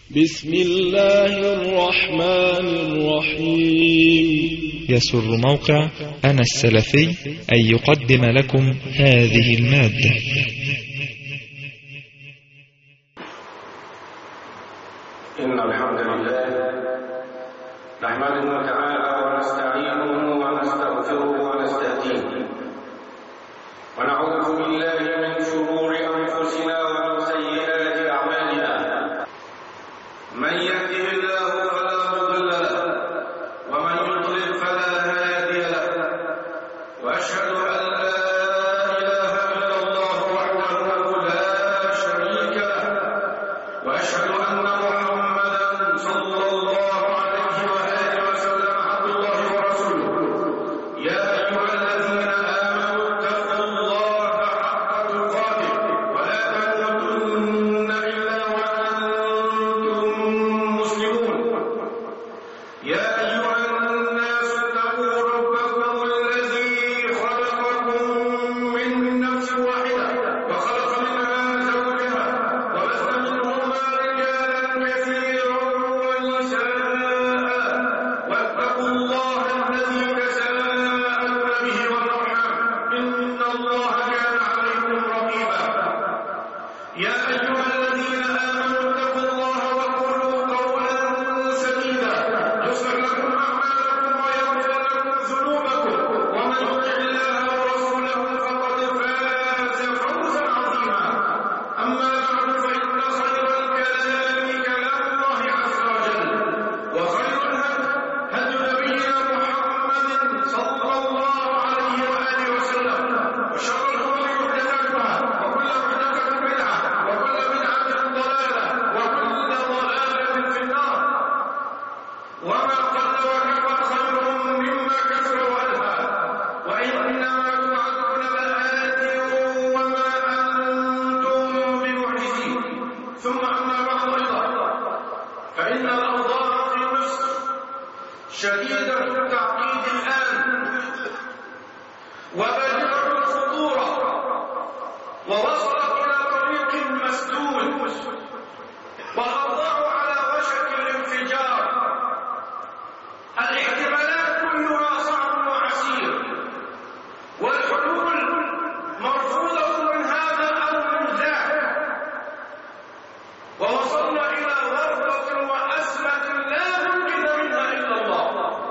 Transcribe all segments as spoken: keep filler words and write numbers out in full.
بسم الله الرحمن الرحيم. يسر موقع أنا السلفي أن يقدم لكم هذه المادة. إن الحمد لله نحمده تعالى ونستعينه ونستغفره ونستهديه، ونعوذ بالله من شرور أنفسنا ومن سيئات أعمالنا. من يهده الله فلا مضل له، ومن يضلل فلا هادي له، وأشهد أن لا إله إلا الله وحده لا شريك له، وأشهد أن محمدا صلى الله عليه وآله وسلم عبد الله ورسوله. يا أيها الذين آمنوا اتقوا الله حق تقاته ولا تموتن إلا وأنتم مسلمون. يا أيها الناس اتقوا ربكم الذي خلقكم من نفس واحدة وخلق منها زوجها وبث منهما رجالا كثيرا ونساء، واتقوا الله الذي تساءلون به والأرحام إن الله كان عليكم رقيبا. يا أيها الذين آمنوا اتقوا الله وقولوا قولا سديدا يصلح لكم أعمالكم ويغفر لكم ذنوبكم، ومن يطع الله ورسوله فقد فاز فوزا عظيما. أما بعد، فإن خير الكلام كلام الله عز وجل، وخير الهدي هدي نبينا محمد صلى الله عليه وآله وسلم، وشر الأمور محدثاتها، وكل محدثة بدعة، وكل بدعة ضلالة، وكل ضلالة في النار. وما قل وكفى خير مما كثر وألهى، وإنما توعدون لآت وما أنتم بمعجزين. ثم أما بعد أيضا، فإن الأوضاع في مصر شديدة التعقيد الآن وبالغة الخطورة، ووصلت إلى طريق مسدود، والأوضاع على وشك الانفجار. الاحتمالات كلها صعب وعسير، والحلول مرفوضة من هذا أو من ذاك، ووصلنا إلى ورطة وأزمة لا منقذ منها إلا الله،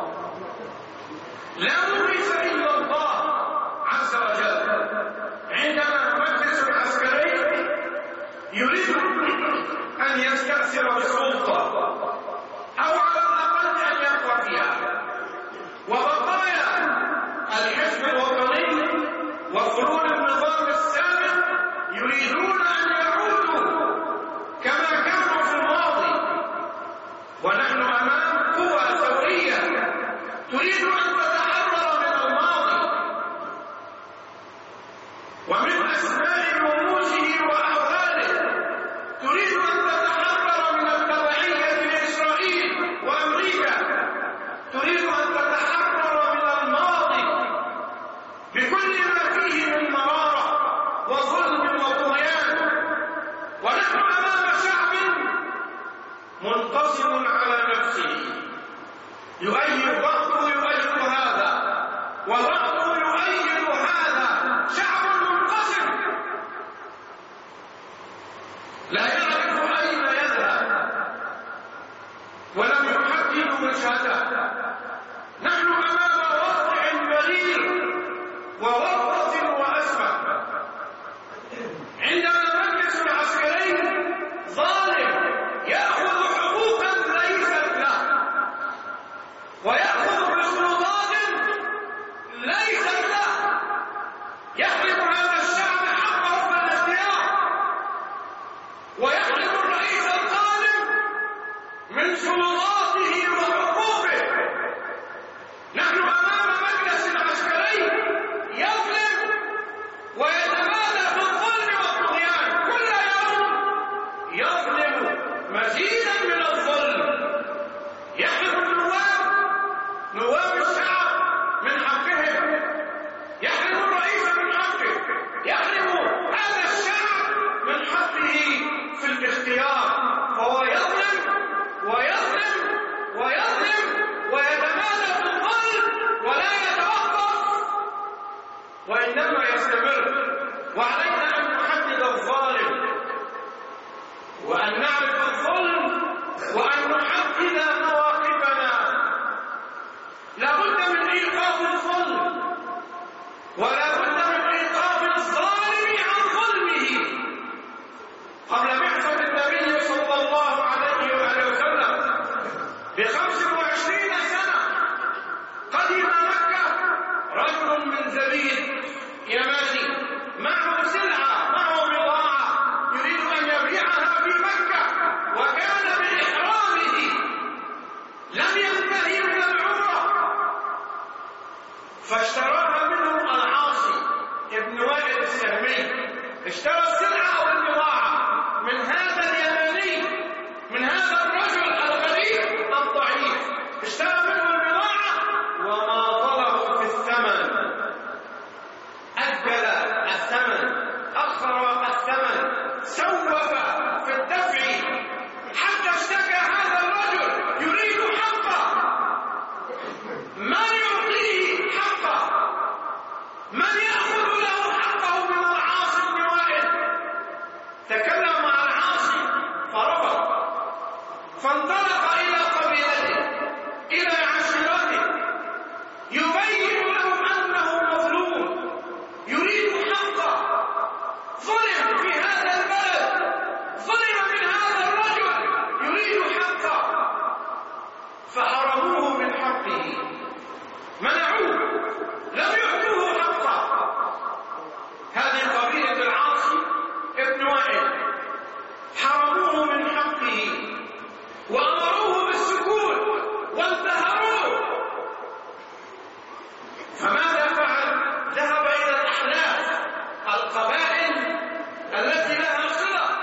لا مغيث إلا الله عز وجل. عندما مجلس عسكري يريد أن يستأثر بالسلطة أو على الأقل أن يبقى فيها، وبقايا الحزب الوطني وفلول النظام السابق يريدون أن يعودوا كما كانوا في الماضي. ونحن أمام قوى ثورية تريد أن تتحرر من الماضي ومن أسماء رموزه وأحواله، تريد أن تتحرر من التبعية لإسرائيل وأمريكا، تريد أن تتحرر من الماضي بكل ما فيه من مرارة وظلم وطغيان. ونحن أمام شعب منقسم على نفسه، يؤيد بعضه يؤيد هذا وبعضه يؤيد هذا، شعب منقسم لا يعرف أين يذهب ولم يحدد وجهته. نحن أمام وضع مرير وورطة وأزمة. عندما المجلس العسكري ظالم يأخذ حقوقا ليست له، ويأخذ بسلطات ليست له، يحرم هذا الشعب حقه في الاختيار، ويحرم الرئيس الظالم من سلطاته وحقوقه. نحن أمام مجلس عسكري يظلم ويتمادى في الظلم والطغيان، كل يوم يظلم مزيدا من الظلم، يحرم النواب نواب الشعب من حقهم، يحرم الرئيس من حقه، يحرم هذا الشعب من حقه في الاختيار، فهو يظلم فاشتراها منه العاصي ابن وائل السهمي. اشترى السلعة أو البضاعة من هذا اليماني، من هذا الرجل الغني الضعيف، اشترى منه البضاعة وماطله في الثمن، أجل الثمن، أخر الثمن، سوف في الدفع، حتى اشتكى هذا الرجل يريد حقه. من يعطيه حقه؟ من يأخذ له حقه من العاصي بن وائل؟ تكلم مع العاصي فرفض، فانطلق إلى قبيلته، إلى عشيرته، يبين لهم أنه مظلوم، يريد حقه، ظلم في هذا البلد، ظلم من هذا الرجل يريد حقه، فحرموه من حقه، منعوه، لم يعطوه حقه. هذه قبيلة العاصي ابن وائل، حرموه من حقه وأمروه بالسكون وانتهروه. فماذا فعل؟ ذهب إلى الأحلاف، القبائل التي لها صلة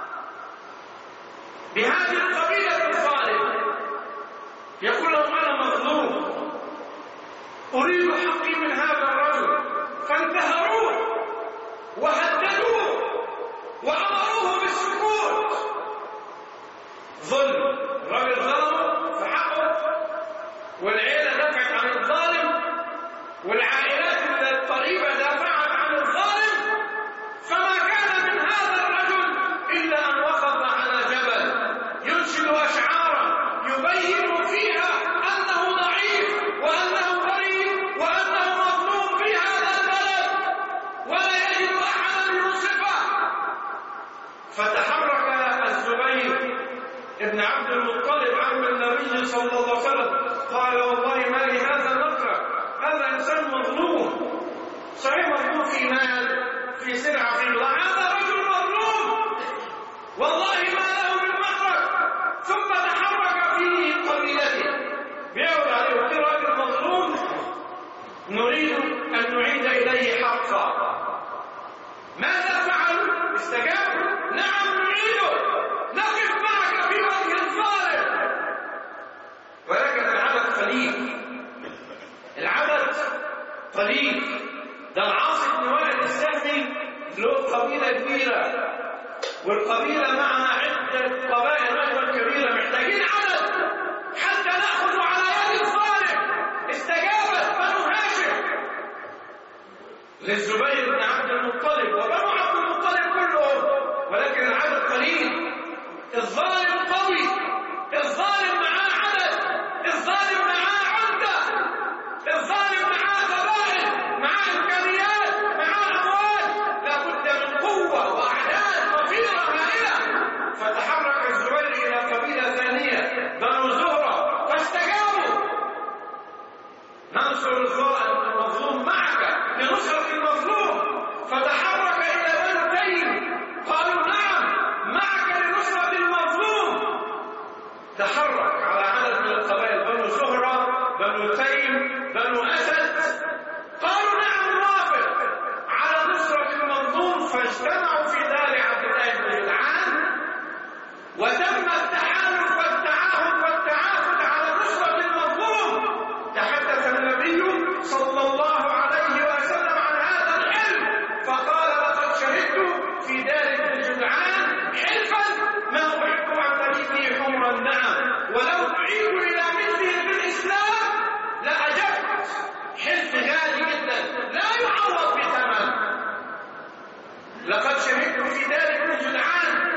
بهذه القبيلة الظالمة، يقول لهم أنا مظلوم، أريد حقي من هذا الرجل، فانتهروه وهددوه وأمروه بالسكوت. ظلم، الرجل ظلمه في حقه، والعيلة دافعت عن الظالم، والعائلات القريبة دافعت عن الظالم، فما كان من هذا الرجل إلا أن وقف على جبل ينشد أشعارا يبين فيها أنه ضعيف وأنه غريب وأنه مظلوم في هذا البلد ولا يجد أحدا ينصفه. فتحرك الزبير ابن عبد المطلب عم النبي صلى الله عليه وسلم، قال والله ما لي هذا المكره، هذا إنسان مظلوم، صحيح مظلوم في مال، في سلعة، في بضاعة، هذا رجل مظلوم والله ما له من مخرج. ثم تحرك في قبيلته، بيعود عليه وفي راجل مظلوم نريد أن نعيد إليه حقا. ماذا فعلوا؟ استجابوا، نعم نعيده، نقف معك في وجه الظالم. ولكن العدد قليل، العدد قليل. ده العاصي بن وائل السهمي له قبيلة كبيرة، والقبيلة معها عدة قبائل أيضا كبيرة، محتاجين عدد حتى نأخذ على يد الظالم. استجابت بنو هاشم للزبير بن عبد المطلب وبنو عبد المطلب كلهم، ولكن العدد قليل. الظالم قوي، الظالم معاه عدد، الظالم معاه عدة، الظالم معاه قبائل، معاه إمكانيات، معاه أموال، لا بد من قوة وأعداد كثيرة هائلة. فتحرك الزبير إلى قبيلة ثانية بنو زهرة فاستجابوا، ننصر المظلوم معك لنصرة المظلوم. فتحرك إلى بنو تيم، قالوا نعم معك لنصرة المظلوم. تحرك على عدد من القبائل، بنو زهرة، بنو تيم، بنو أسد، قالوا نعم نوافق على نصرة المظلوم. فاجتمعوا في دار عبد الله بن جدعان، وتم التحالف والتعاهد والتعاقد على نصرة المظلوم. تحدث النبي صلى الله عليه وسلم عن هذا الحلم فقال لقد شهدت في دار ابن جدعان حلفا ما أحب أن تجدني حمر النعم، ولو تعيد إلى مثله في الإسلام لأجبت. حلف غالي جدا لا يعوض بثمن. لقد شهدت في دار ابن جدعان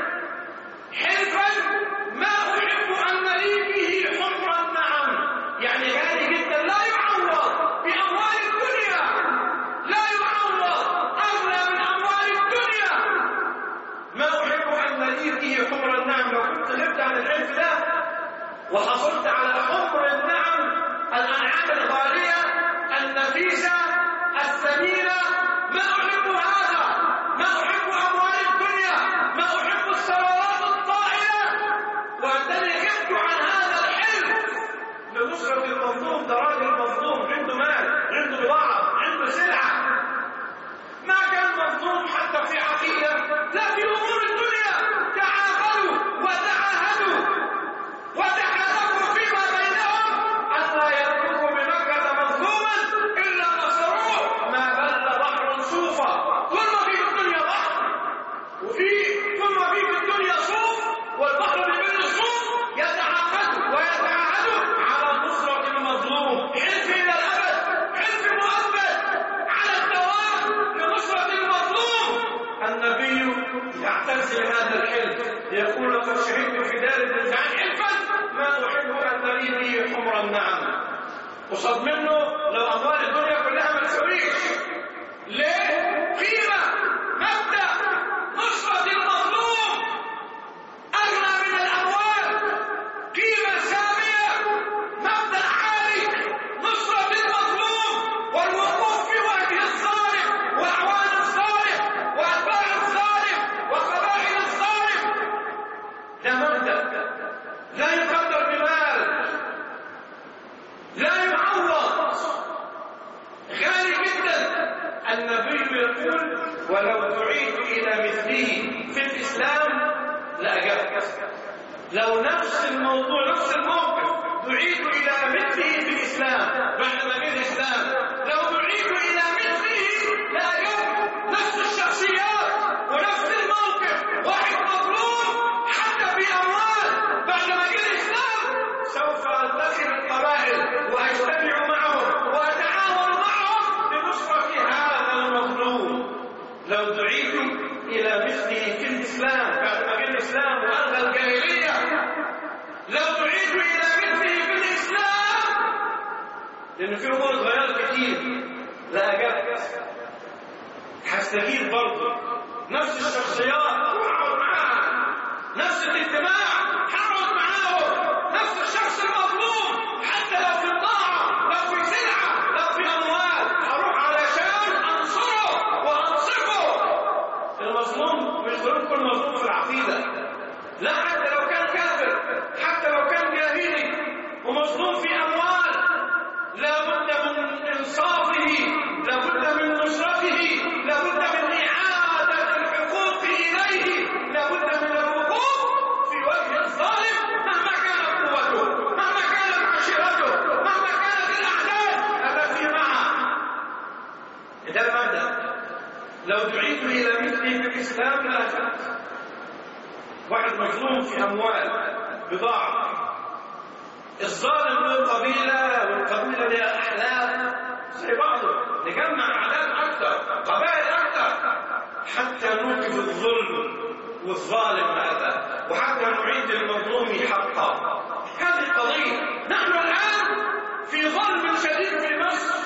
حلفا ما أحب أن لي به حمر النعم، يعني غالي جدا لا يعوض بأموال الدنيا، لا يعوض، أغلى من أموال الدنيا. ما أحب أن لي به حمر النعم. لو كنت غبت عن الحلف ده وحصلت على حمر النعم، الأنعام الغالية النفيسة الثمينة، ما أحب هذا، ما أحب أموال الدنيا، ما أحب الثروات الطائلة، وأنني غبت عن هذا الحلف لنصرة المظلوم. ده راجل مظلوم عنده مال، عنده بضاعة، قصاد منه لو أموال الدنيا كلها ما تسويش. ليه؟ قيمة، مبدأ نصرة المظلوم أغلى من الأموال، قيمة سامية، مبدأ عالي، نصرة المظلوم والوقوف في وجه الظالم وأعوان الظالم وأتباع الظالم وقبائل الظالم. ده مبدأ لا يقدر بمال، لا يعوض، غالي جدا. النبي يقول ولو دعيت إلى مثله في الإسلام لأجبت. لو نفس الموضوع نفس الموقف دعيت إلى مثله في الإسلام بعد ما جه الإسلام، لو دعيت إلى مثله لأجبت. نفس الشخصيات ونفس الموقف، واحد مظلوم حتى في أموال، بعد ما جه الإسلام سوف أدخل القبائل وأجتمع معهم وأتعاون معهم لنصرة هذا المظلوم. لو دعيت إلى مثله في الإسلام بعد ما جه الإسلام وألغى الجاهلية، لو دعيت إلى مثله في الإسلام، لأن في أمور اتغيرت كتير، لا أجبت. هستجيب برضه. نفس الشخصيات هقعد معاها، نفس الاجتماع هقعد معاهم، نفس الشخص المظلوم حتى لو في الطاعة، لو في سلعة، لو في أموال، هروح علشان أنصره وأنصفه. المظلوم مش ضروري كل مظلوم في العقيدة، لا، حتى لو كان كافر، حتى لو كان جاهلي ومظلوم في أموال، لا بد من إنصافه، لا بد من نصرته، لا بد من إعادة الحقوق إليه، لا بد من الوقوف في وجه الظالم مهما كانت قوته، مهما كانت عشيرته، مهما كانت الأعداد التي معه. ده المبدأ. لو دعيت إلى مثله في الإسلام لا أجبت. واحد مظلوم في أموال، بضاعة، الظالم له قبيلة والقبيلة لها أحلام زي بعضه، نجمع أعداد أكثر، قبائل أكثر، حتى نوقف الظلم والظالم هذا، وحتى نعيد المظلوم حقه. هذه القضية. نحن الآن في ظلم شديد في مصر،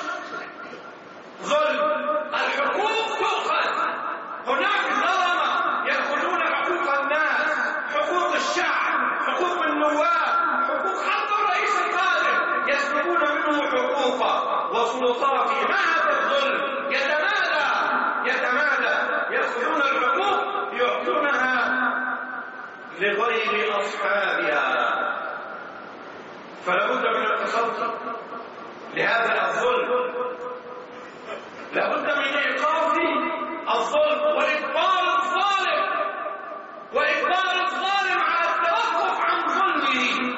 ظلم، الحقوق تؤخذ، هناك ظلمة يأخذون حقوق الناس، حقوق الشعب، حقوق النواب، حقوق حتى الرئيس القادم يسلبون منه حقوقه وسلطاته. ما هذا الظلم؟ يتمادى يتمادى يأخذون الحقوق يعطونها لغير أصحابها. فلا بد من التصدي لهذا الظلم، لا بد من إيقاف الظلم وإجبار الظالم وإجبار الظالم على التوقف عن ظلمه.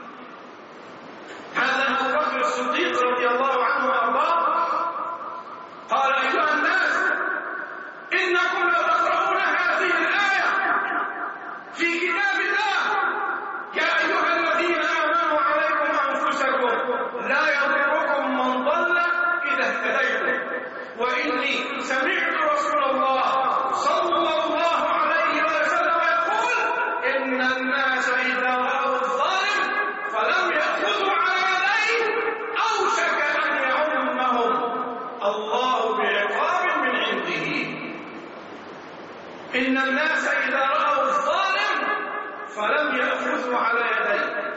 هذا أبو بكر الصديق رضي الله عنه وأرضاه قال أيها الناس إنكم لتقرؤون هذه الآية في كتاب الله يا أيها الذين آمنوا عليكم أنفسكم لا يضركم من ضل إذا اهتديتم، وإني سمعت رسول الله صلى الله عليه وسلم يقول إن الناس إذا رأوا الظالم فلم يأخذوا على يديه أوشك أن يعمهم الله بعقاب من عنده. إن الناس إذا رأوا الظالم فلم يأخذوا على يديه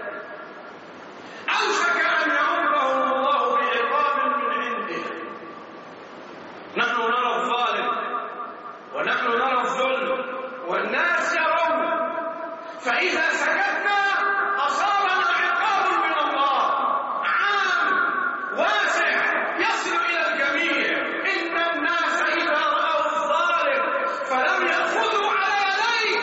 أوشك أن يعمهم الله بعقاب من عنده. نحن نرى الظالم ونحن نرى الظلم والناس يرون، فإذا سكتنا أصابنا عقاب من الله عام واسع يصل إلى الجميع. إن الناس إذا رأوا الظالم فلم يأخذوا على يديه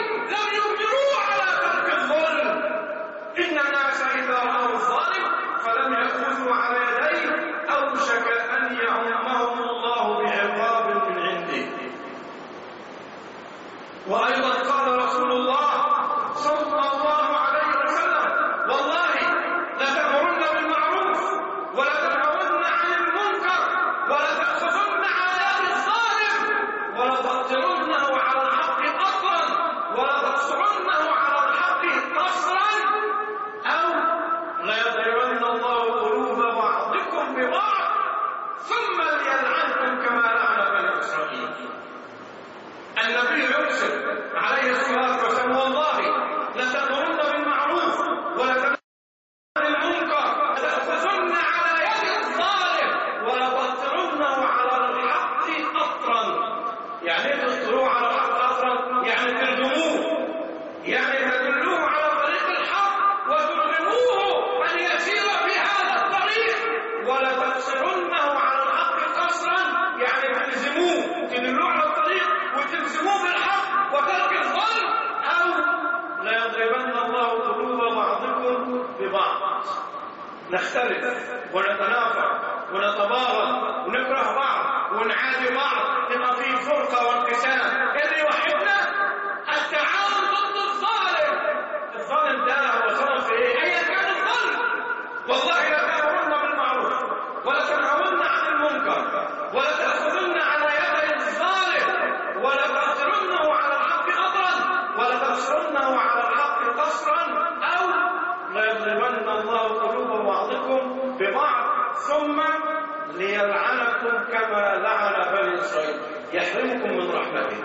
ببعض، نختلف ونتنافر ونتباغض ونكره بعض ونعادي بعض، نبقى في فرقة وانقسام. اللي يوحدنا التعاون ضد الظالم. الظالم ده هو ظلم في ايه؟ ايا كان الظلم. والله لا تأمرن بالمعروف ولا تنهون عن المنكر ولا تأخذن على يدي الظالم ولا تأثرنه على الحق أطرا ولا تنصرنه على الحق قصرا، أو ليضربن الله قلوب بعضكم ببعض ثم ليلعنكم كما لعن بني إسرائيل، يحرمكم من رحمته.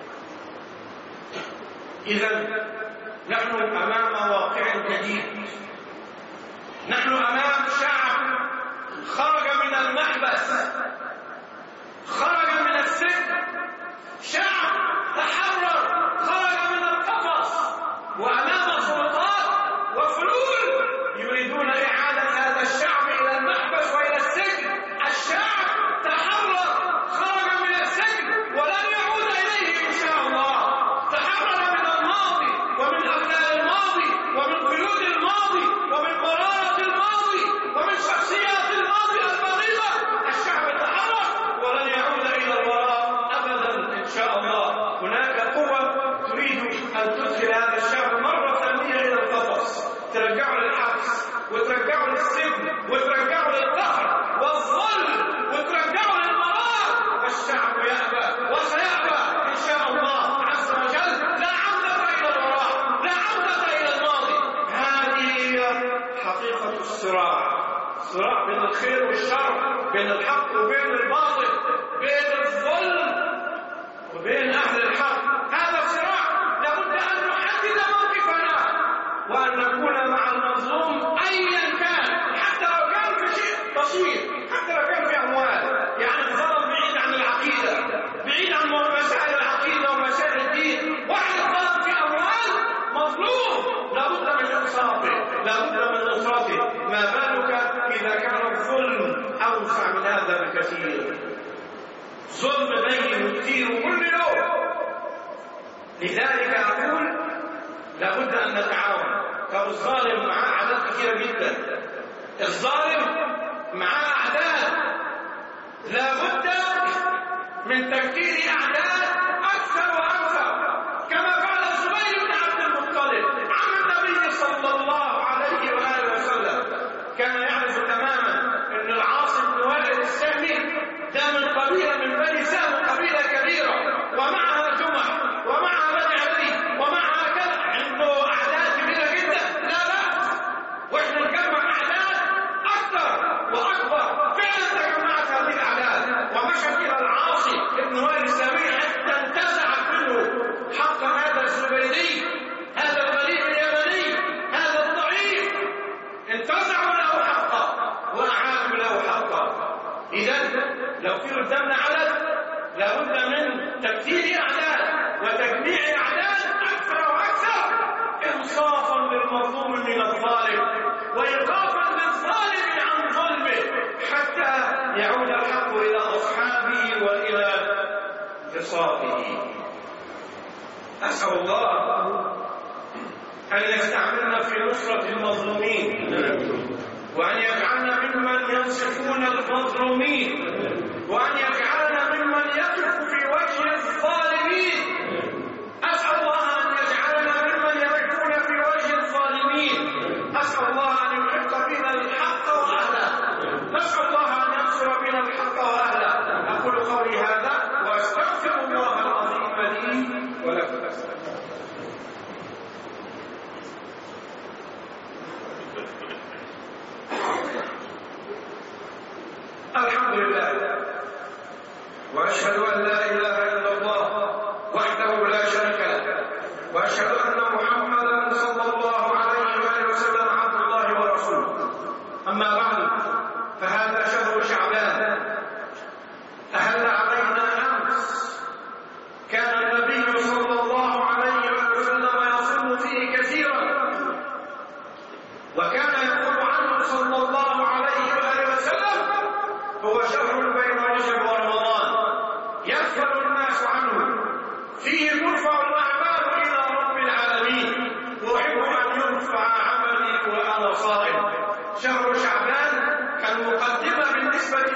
إذا نحن أمام واقع جديد، نحن أمام شعب خرج من المحبس، خرج من السجن، شعب تحرر، خرج من القفص، وأمام سلطات وفلول يريدون إعادة هذا الشعب إلى المحبس وإلى السجن. الشعب تحرر، خرج من السجن ولن يعود إليه إن شاء الله، تحرر من الماضي ومن أغلال الماضي ومن قيود الماضي ومن مرارة الماضي ومن شخصيات الماضي البغيضة. الشعب تحرر ولن يعود إلى الوراء أبدا إن شاء الله. هناك قوة تريد أن تدخل هذا الشعب مرة ثانية إلى القفص، ترجعه للحبس وترجعه للسجن وترجعه للقهر والظلم وترجعه للمرار، والشعب يأبى وسيأبى إن شاء الله عز وجل. لا عودة إلى الوراء، لا عودة إلى الماضي. هذه هي حقيقة الصراع، صراع بين الخير والشر، بين الحق وبين الباطل، بين الظلم وبين أهل الحق. هذا الصراع لابد أن نحدد موقفنا وأن نكون مع المظلوم أيا كان، حتى لو كان في شيء بسيط، حتى لو كان في أموال. يعني الظلم بعيد عن العقيدة، بعيد عن مسائل العقيدة ومسائل الدين. واحد ظلم في أموال مظلوم لابد من إنصافه، لابد من نصرته. ما بالك إذا كان الظلم أوسع من هذا بكثير؟ ظلم بين كثير كل يوم. لذلك أقول لابد أن نتعاون. فالظالم معاه أعداد كثيرة جدا، الظالم معاه أعداد، لابد من تفكير أعداد أكثر وأكثر، كما فعل الزبير بن عبد المطلب عم النبي صلى الله عليه وآله وسلم. كان يعرف تماما أن العاص بن وائل السهمي ده من قبيلة من بني سهم، قبيلة كبيرة ومعها جمح ومعها بني عدي ومعها كذا، عنده أعداد كبيرة جدا. لا بأس وإحنا نجمع أعداد أكثر وأكبر. فعلا تجمعت هذه الأعداد ومشت إلى العاصي بن وائل السهمي حتى انتزعت منه حق هذا الزبيدي، هذا الغريب اليمني، هذا الضعيف، انتزعوا له حقه وأعادوا له حقه. إذا لو في قدامنا عدد لابد من تكثير أعداد وتجميع أعداد أكثر وأكثر، إنصافا للمظلوم من الظالم وإيقافا للظالم عن ظلمه حتى يعود الحق إلى أصحابه وإلى بساطه. أسأل الله أن يستعملنا في نصرة المظلومين وأن يجعلنا ممن ينصفون المظلومين وأن يجعلنا ممن يقف في وجه الظالمين. أسأل الله أن يجعلنا ممن يقفون في وجه الظالمين. أسأل الله أن يحق بنا الحق وأهله. نسأل الله أن ينصر بنا الحق وأهله. أقول قولي هذا وأستغفر الله العظيم لي ولكم. الحمد لله وأشهد أن لا إله إلا الله وحده لا شريك له، وأشهد أن محمدا صلى الله عليه وآله وسلم عبد الله ورسوله. أما بعد، فهذا شهر شعبان أهل علينا أمس. كان النبي صلى الله عليه وآله وسلم يصوم فيه كثيرا، وكان يقول عنه صلى الله عليه وآله وسلم: هو شهر بين رجب ورمضان يغفل الناس عنه، فيه ترفع الأعمال إلى رب العالمين، وأحب أن يرفع عملي وأنا صائم.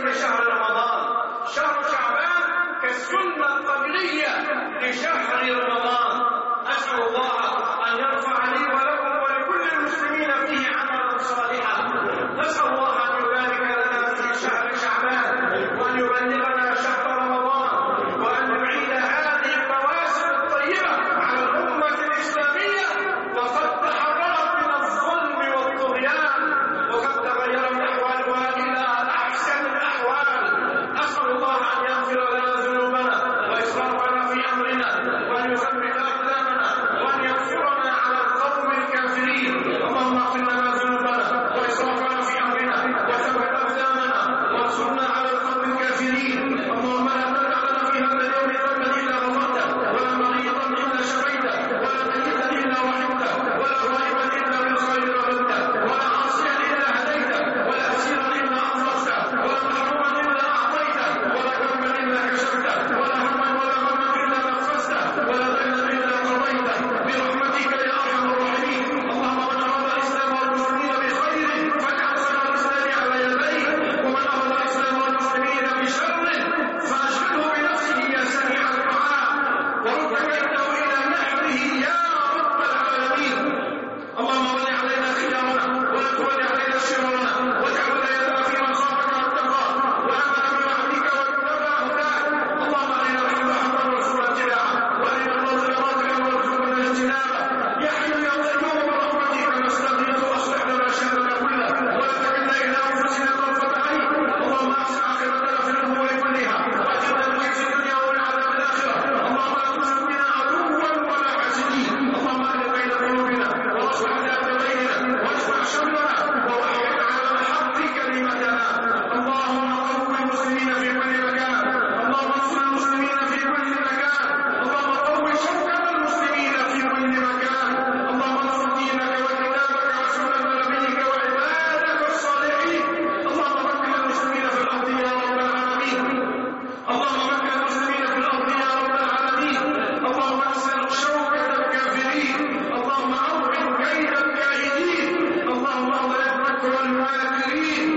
لشهر رمضان. شهر شعبان كالسنة القبلية لشهر رمضان. أسأل الله أن يرفع لي ولكم ولكل المسلمين فيه عملا صالحا. نسأل الله أن يبارك لنا في شهر شعبان وأن يبلغنا شهر رمضان وأن يعيد هذه المواسم الطيبة على الأمة الإسلامية وقد تحررت من الظلم والطغيان وقد تغيرت أحوالها إلى أحسن الأحوال. أسأل الله أن يغفر لنا ذنوبنا وإسرافنا في أمرنا وأن يثبت أقدامنا وأن ينصرنا على القوم الكافرين. اللهم اغفر لنا ذنوبنا وإسرافنا في أمرنا وثبت أقدامنا وانصرنا على القوم الكافرين. اللهم لا تدع لنا في هذا اليوم ذنبا إلا غفرته ولا مريضا إلا شفيته ولا ميتا إلا رحمته ولا غائبا إلا بالخير رددته ولا عاصيا إلا هديته ولا أسيرا إلا أنصفته ولا محروما إلا أعطيته ولا كربا إلا كشفته ولا هما ولا غما إلا نفسته ولا دينا إلا قضيته برحمتك يا أرحم الراحمين. اللهم من أراد الإسلام والمسلمين بخير فاجعل خير الإسلام على يديه ومن أراد الإسلام والمسلمين بشر فأشغله بنفسه يا سميع الدعاء ورد كيده إلى نحره يا رب العالمين. اللهم ول علينا خيارنا ولا تول علينا شرارنا واجعل ولايتنا في من خافك واتقاك وآمن بوعدك واتبع هداك. اللهم علينا بما حمد الرسول اتباعه وعلينا الفضل راضيا وارزقنا اجتنابه. يا حي يا قيوم برحمتك نستغيث واصلح لنا شأننا كله ولا تكلنا إلى أنفسنا طرفة عين. اللهم أحسن عاقبتنا في الأمور كلها وأجرنا من خزي الدنيا ومن عذاب الآخرة. اللهم لا ترزق بنا عدوا ولا حاسدين. اللهم أهل بين قلوبنا واصلح ذات بيننا واجمع شملنا ووحد على الحق كلمتنا. اللهم قوم المسلمين في كل مكان. اللهم انصر المسلمين في كل مكان. اللهم قوم شوكة المسلمين في كل مكان. اللهم انصر دينك وكتابك وسنة نبيك وعبادك الصالحين. اللهم مكن المسلمين في الأرض يا رب العالمين. اللهم مكن المسلمين في الأرض يا رب العالمين. اللهم انصر شوكة الكافرين. اللهم أوقف كيد الكائدين. اللهم أضرب مكر الماكرين.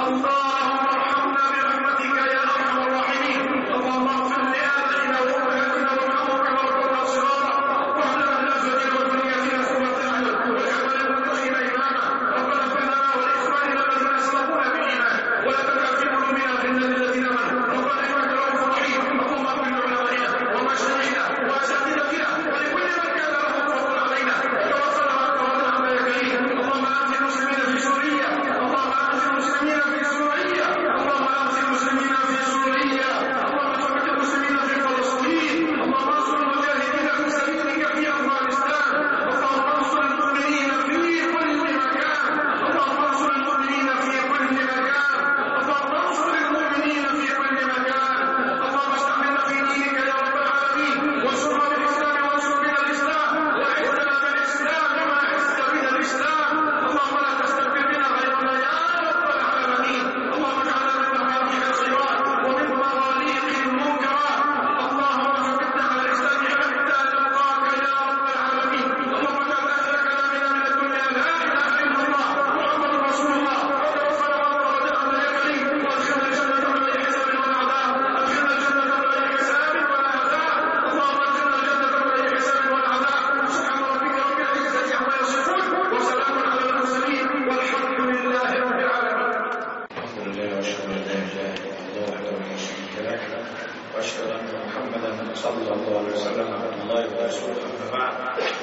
اللهم ارحمنا برحمتك يا أرحم الراحمين. اللهم اغفر لآبائنا وأمهاتنا وارحمهم كما ربنا صغارا وهب لنا من أزواجنا وذرياتنا قرة أعين واجعلنا للمتقين إماما. ربنا اغفر لنا ولإخواننا الذين سبقونا بالإيمان ولا تجعل في قلوبنا غلا للذين آمنوا ربنا إنك رؤوف رحيم. اللهم اغفر لعلمائنا ومشايخنا وأساتذتنا ولكل من كان له فضل علينا توفنا وأكرمنا عما يكريه. اللهم أنزل المسلمين في سوريا. اللهم أنزل المسلمين في سوريا. اللهم أنزل المسلمين في سوريا. اللهم ثبت المسلمين في فلسطين. اللهم انصر المجاهدين في سبيلك في أفغانستان. اللهم انصر المؤمنين في كل مكان. اللهم انصر المؤمنين في كل مكان. اللهم انصر المؤمنين في كل مكان. اللهم استعملنا في دينك يا رب العالمين وانصرنا بالإسلام وانصر بنا الإسلام وأعزنا بالإسلام وما أعزت بنا الإسلام. اللهم لا تستبدل بنا غيرنا يا رب العالمين. اللهم اجعلنا من مفاتيح الخيرات ومن مغاليق المنكرات. اللهم ثبتنا على الإسلام حتى نلقاك يا رب العالمين. اللهم اجعل آخر كلامنا من الدنيا لا إله إلا الله محمد رسول الله. وتوفنا وأنت يا كريم وأدخلنا الجنة بغير حساب ولا عذاب. أدخلنا الجنة بغير حساب ولا عذاب. اللهم أدخلنا الجنة بغير حساب ولا عذاب. سبحان ربك رب العزة عما يصفون وسلام على المرسلين والحمد لله رب العالمين. الحمد لله واشهد ان لا اله الا الله وحده لا شريك له واشهد ان محمدا صلى الله عليه وسلم عبد الله ورسوله. اما بعد،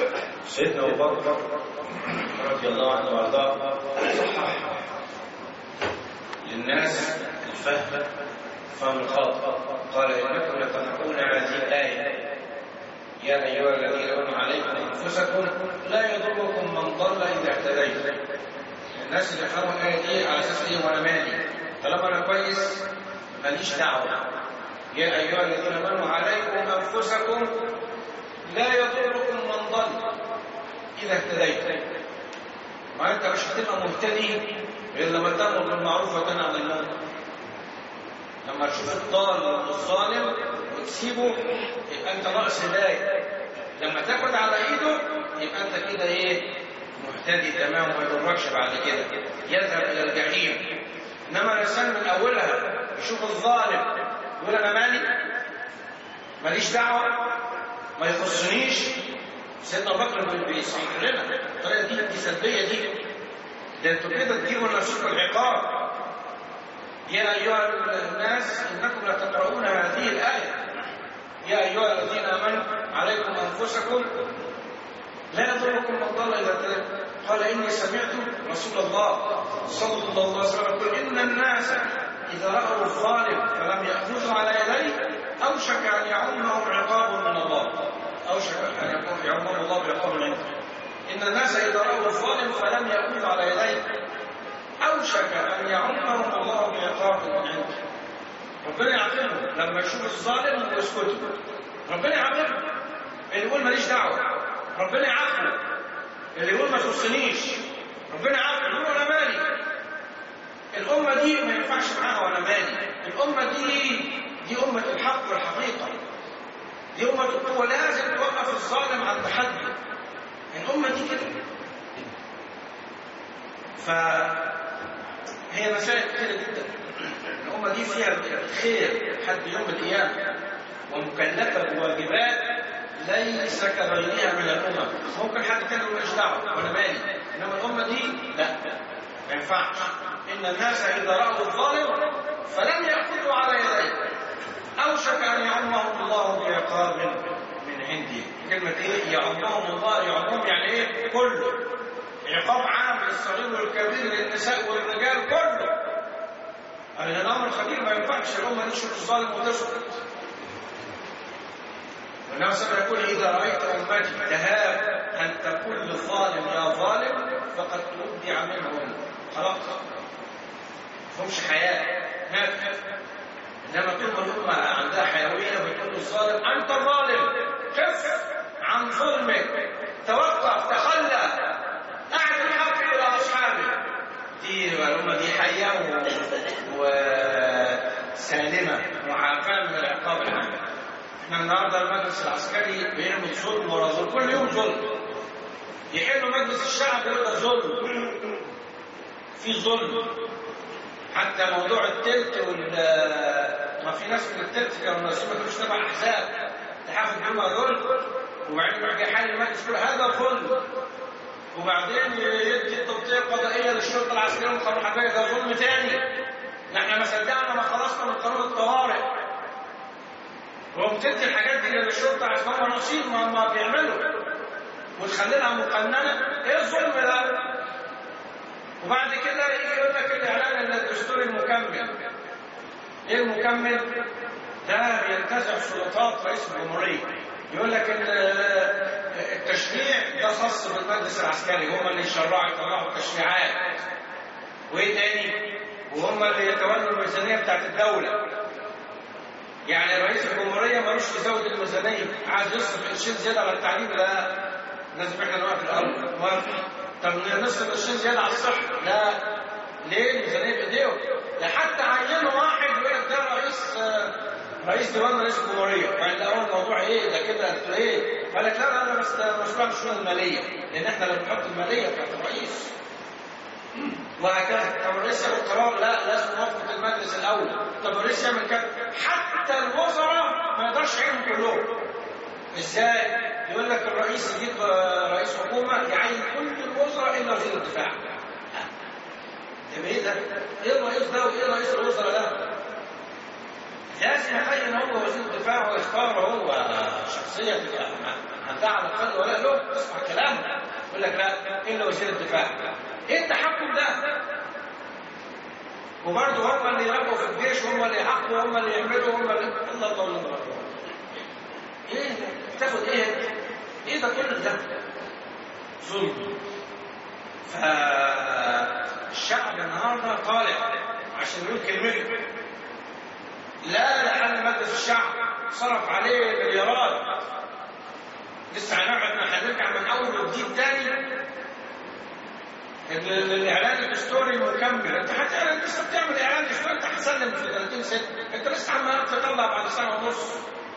سيدنا ابو بكر رضي الله عنه وارضاه صحح للناس الفهم فهم الخاطئ. قال انكم لتقرؤون هذه الايه يا ايها الذين امنوا عليكم انفسكم لا يضركم من ضل اذا اهتديتم. الناس اللي فهموا الايه دي على اساس ايه؟ وانا مالي طالما انا كويس ماليش دعوه. يا ايها الذين امنوا عليكم انفسكم لا يضركم من ضل اذا اهتديتم. ما انت مش هتبقى مهتدي غير لما تامر بالمعروف وتنهى عن المنكر. لما تشوف الضال والظالم وتسيبه يبقى انت ناقص هدايه. لما تاخد على ايده يبقى انت كده ايه؟ مهتدي تمام وما يضركش بعد كده، يذهب الى الجحيم. انما الانسان من اولها شوف الظالم يقول انا مالي، ماليش دعوه، ما يخصنيش. سيدنا ابو بكر بيصحح لنا الطريقه دي، دي سلبيه دي، ده انتوا كده تجيبوا لنفسكم العقاب. يا ايها الناس انكم لتقرؤون هذه الايه، يا ايها الذين امنوا عليكم انفسكم لا يضركم من ضل اذا اهتديتم. قال اني سمعت رسول الله صلى الله عليه وسلم يقول ان الناس اذا راوا الظالم فلم ياخذوا على يديه اوشك ان يعمهم عقاب من الله، اوشك ان يعمهم الله بعقاب منه. ان الناس اذا راوا الظالم فلم ياخذوا على يديه اوشك ان يعمهم الله بعقاب من عنده. ربنا يعاقبهم لما يشوف الظالم ويسكتوا، ربنا يعاقبهم. اللي يقول ماليش دعوه ربنا يعاقبه، اللي يقول ما تخصنيش ربنا يعاقبه، يقول انا مالي. الامه دي ما ينفعش معاها وانا مالي. الامه دي دي امه الحق والحقيقه، دي امه القوه، لازم توقف الظالم عن التحدي. الامه دي كده. فهي مسائل كتيره جدا. الامه دي فيها الخير لحد يوم القيامه، ومكلفه بواجبات ليس كغيرها من الامم. ممكن حد كان ماليش دعوه وانا مالي، انما الامه دي لا، ما ينفعش. ان الناس اذا راوا الظالم فلم ياخذوا على يديه اوشك ان يعمهم الله بعقاب من عنده. كلمه ايه؟ يعمهم الله، يعمهم يعني ايه؟ كله. عقاب عام للصغير والكبير، للنساء والرجال، كله. يعني الامر خطير، ما ينفعش الامه دي تشوف الظالم وتسكت. والنبي صلى الله عليه وسلم يقول اذا رايت امتي تهاب ان تقول للظالم يا ظالم فقد تودع منهم، خلاص مفهومش حياه، مات. انما طول ما الامه عندها حيويه بتقول للظالم انت ظالم، كف عن ظلمك، توقف، تخلى، اعد الحق الى اصحابه. دي الامه دي حيه وسالمه، معافاه من العقاب العام. احنا النهارده المجلس العسكري بيعمل ظلم ورا ظلم، كل يوم ظلم. يحلوا مجلس الشعب يقول ده ظلم، في ظلم. حتى موضوع التلت وال ما في ناس من التلت كانوا ناس ما كانوش تبع احزاب، تحافظ بما دول، وبعدين يروح جاي حل المجلس يقول هذا ظلم، وبعدين يدي التوطيه القضائيه للشرطه العسكريه والمخابراتيه، ده ظلم ثاني. احنا ما صدقنا ما خلصنا من قانون الطوارئ، وبتدي الحاجات دي للشرطه عشان هم نصيب ما, ما بيعملوا، وتخليها مقننه. ايه الظلم ده؟ وبعد كده يجي يقول لك الاعلان الدستوري المكمل. ايه المكمل؟ ده بينتزع سلطات رئيس الجمهوريه. يقول لك ان التشريع ده خاص بالمجلس العسكري، هم اللي يشرعوا يطلعوا التشريعات. وايه تاني؟ وهم اللي يتولوا الميزانيه بتاعت الدوله. يعني رئيس الجمهوريه ملوش يزود الميزانيه، عايز يصرف قرشين زياده على التعليم، لا لازم احنا نوقف الارض موافق. طب نصرف قرشين زياده على الصحه، لا ليه؟ الميزانيه بايديهم. ده حتى عينوا واحد يقول لك ده رئيس رئيس ديوان رئيس الجمهوريه، يعني ده اول موضوع ايه ده كده؟ انتوا ايه؟ قال لك لا لا انا بس مسؤول عن الشؤون الماليه، لان احنا اللي بنحط الماليه بتاعت الرئيس. وهكذا. طب الرئيس ياخد قرار، لا لازم موافقه المجلس الاول. طب الرئيس يعمل كده، حتى الوزراء ما يقدرش يعينهم كلهم. ازاي؟ يقول لك الرئيس يجيب رئيس حكومه يعين كل الوزراء الا وزير الدفاع. طب ايه ده؟ ايه الرئيس ده وايه رئيس الوزراء ده؟ لازم يعين هو وزير الدفاع ويختار هو شخصيه عندها على الاقل ولا له اسمع كلامه. يقول لك لا الا وزير الدفاع. ايه التحكم ده؟ وبرضه هم اللي يراقبوا في الجيش، وهم اللي يحققوا، وهم اللي يعملوا، هم اللي الله طول عمرك. ايه ده؟ تاخد ايه؟ ايه ده كل ده؟ ظلم. فالشعب النهارده طالع عشان يقول كلمته. لا لحل مجلس الشعب صرف عليه مليارات. لسه هنقعد هنرجع من اول وجديد تاني. الاعلان الدستوري المكمل، انت هتعلن لسه بتعمل اعلان دستوري، انت هتسلم في ثلاثين سنه، انت لسه عمال تطلع بعد سنه ونص.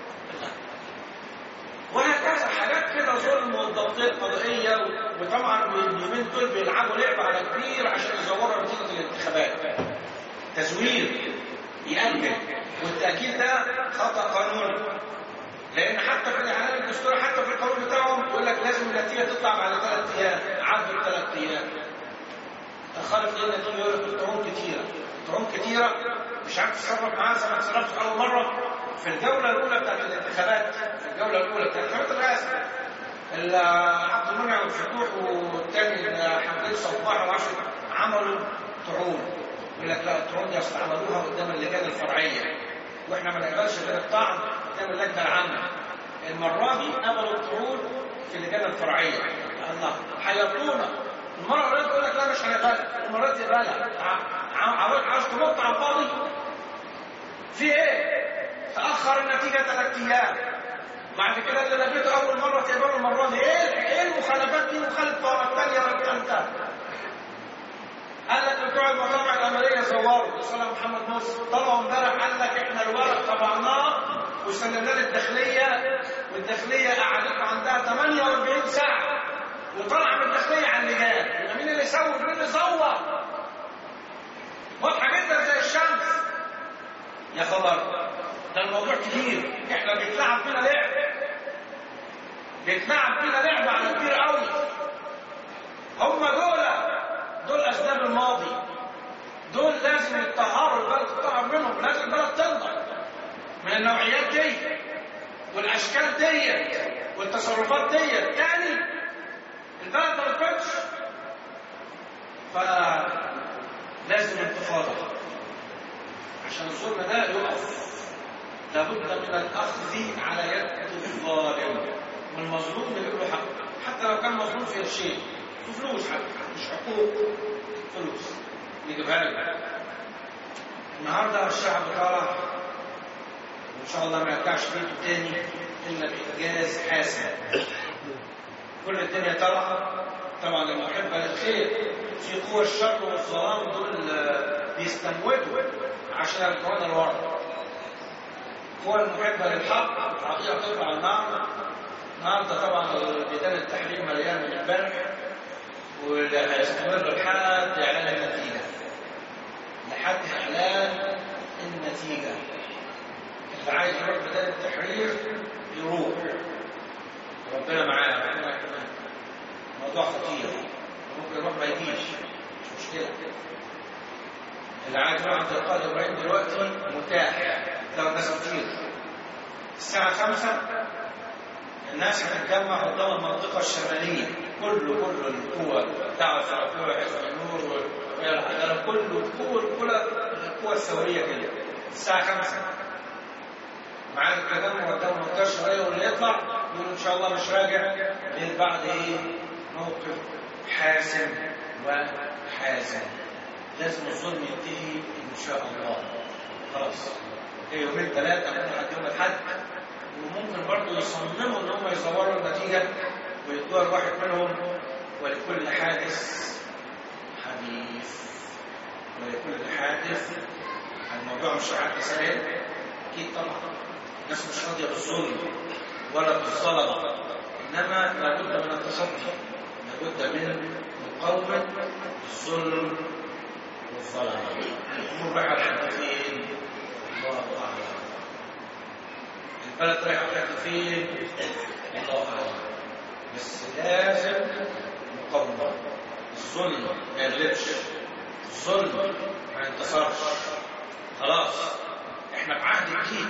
وهكذا حاجات كده ظلم والضبطيه القضائيه. وطبعا اليومين دول بيلعبوا لعبه على كبير عشان يزوروا نتيجه الانتخابات. تزوير يأجل، والتأجيل ده خطأ قانوني، لأن حتى في الإعلان الدستوري حتى في القانون بتاعهم يقول لك لازم النتيجة تطلع بعد ثلاث أيام، عدوا الثلاث أيام. تخالف ليه النتيجة؟ يقول لك الطعون كتيرة، الطعون كتيرة مش عارف تتصرف معاها زي ما اتصرفت أول مرة في الجولة الأولى بتاعت الانتخابات، في الجولة الأولى بتاعت انتخابات الرئاسة. عبد المنعم والفتوح والتاني حمدين صباح وعشر عملوا طعون، يقول لك لا الطعون دي اصل عملوها قدام اللجان الفرعيه واحنا ما نقبلش غير الطعن قدام اللجنه العامه. المره دي قبلوا الطعون في اللجان الفرعيه. الله حيطونا. المره اللي تقول لك لا مش هنقبلها، المره دي تقبلها. عاوز عاوز تنط على الفاضي في ايه؟ تاخر النتيجه ثلاث ايام. بعد كده اللي لقيته اول مره تقبلوا المره دي ايه؟ ايه المخالفات دي؟ مخالفه ورا الثانيه ورا الثالثه. قال لك بتوع المطابع الامريكيه زوروا وصلها محمد نصر، طلعوا امبارح قال لك احنا الورق طبعناه وسلمناه للداخليه، والداخليه قعدته عندها ثمانية وأربعين ساعه وطلع من الداخليه على اللجان. يبقى مين اللي يسوي؟ مين اللي زور؟ واضحه جدا زي الشمس. يا خبر، ده الموضوع كبير، احنا بيتلعب فينا لعب، بيتلعب فينا لعب على كبير قوي. هم دول دول اسباب الماضي، دول لازم يتطهروا، البلد تطهر منهم، لازم البلد تنضج من النوعيات دي والاشكال دي والتصرفات دي. تاني البلد ما تنضجش، فلازم انتفاضه عشان الظلم ده يقف. لابد من الاخذ على يد الظالم، والمظلوم يجيب له حق، حتى لو كان مظلوم في شيء، فلوس حتى مش حقوق، فلوس يجيبها له. النهارده الشعب طالع وان شاء الله ما يرجعش بيته تاني الا بانجاز حاسم. كل الدنيا طالعه طبعا للمحبه للخير، في قوى الشر والظلام دول بيستموتوا عشان الكون الورد. قوى المحبه للحق العطيه تطلع النار. النهارده طبعا ميدان التحرير مليان من البرح، واللي هيستمر لحد اعلان النتيجه، لحد اعلان النتيجه. اللي عايز يروح ميدان التحرير يروح، ربنا معاه. موضوع خطير، ممكن يروح ما يجيش، مش مشكله. اللي عايز يروح عند القائد ابراهيم دلوقتي متاح، لو الناس كتير. الساعه خمسة الناس هتتجمع قدام المنطقه الشماليه، كله كله القوى بتاع الفرقوه حزب النور والعداله، كله كله كل القوى الثوريه كده. الساعه خمسة ميعاد التجمع قدام المنطقه الشماليه، واللي يطلع يقول ان شاء الله مش راجع غير بعد ايه؟ موقف حاسم وحازم. لازم الظلم ينتهي ان شاء الله. خلاص يومين ثلاثه من لحد يوم الاحد، وممكن برضه يصمموا ان هم يصوروا النتيجه ويدوها لواحد منهم. ولكل حادث حديث، ولكل حادث. الموضوع مش حد سهل اكيد طبعا، الناس مش راضيه بالظلم ولا بالظلم، انما لابد من التصدي، لابد من مقاومه الظلم والظلم. الامور رايحه لحد فين؟ الله اعلم. البلد رايحه لحد فين؟ الله اعلم. بس لازم مقاومه. الظلم ما يغلبش، الظلم ما ينتصرش. خلاص احنا في عهد جديد،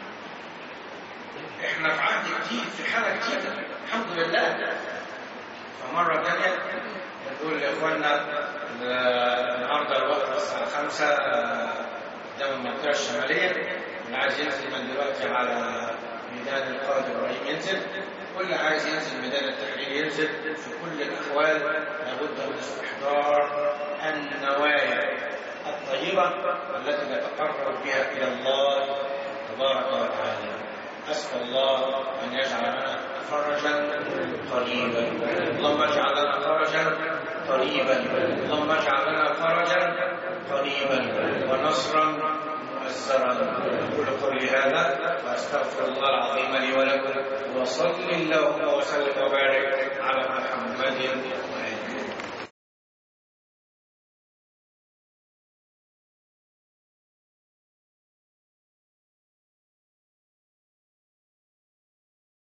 احنا في عهد جديد، في حاله جديده الحمد لله. فمره ثانيه نقول لاخواننا النهارده الوقت الساعه خمسة قدام المنطقه الشماليه، اللي عايز ينزل من دلوقتي على ميدان القائد ابراهيم ينزل، واللي عايز ينزل ميدان التحرير ينزل. في كل الاحوال لابد من استحضار النوايا الطيبه التي نتقرب بها الى الله تبارك وتعالى. اسال الله ان يجعل لنا فرجا قريبا، اللهم اجعل لنا فرجا قريبا، اللهم اجعل لنا فرجا قريبا ونصرا مؤزرا. اقول قولي هذا واستغفر الله العظيم لي ولكم، وصل اللهم وسلم وبارك على محمد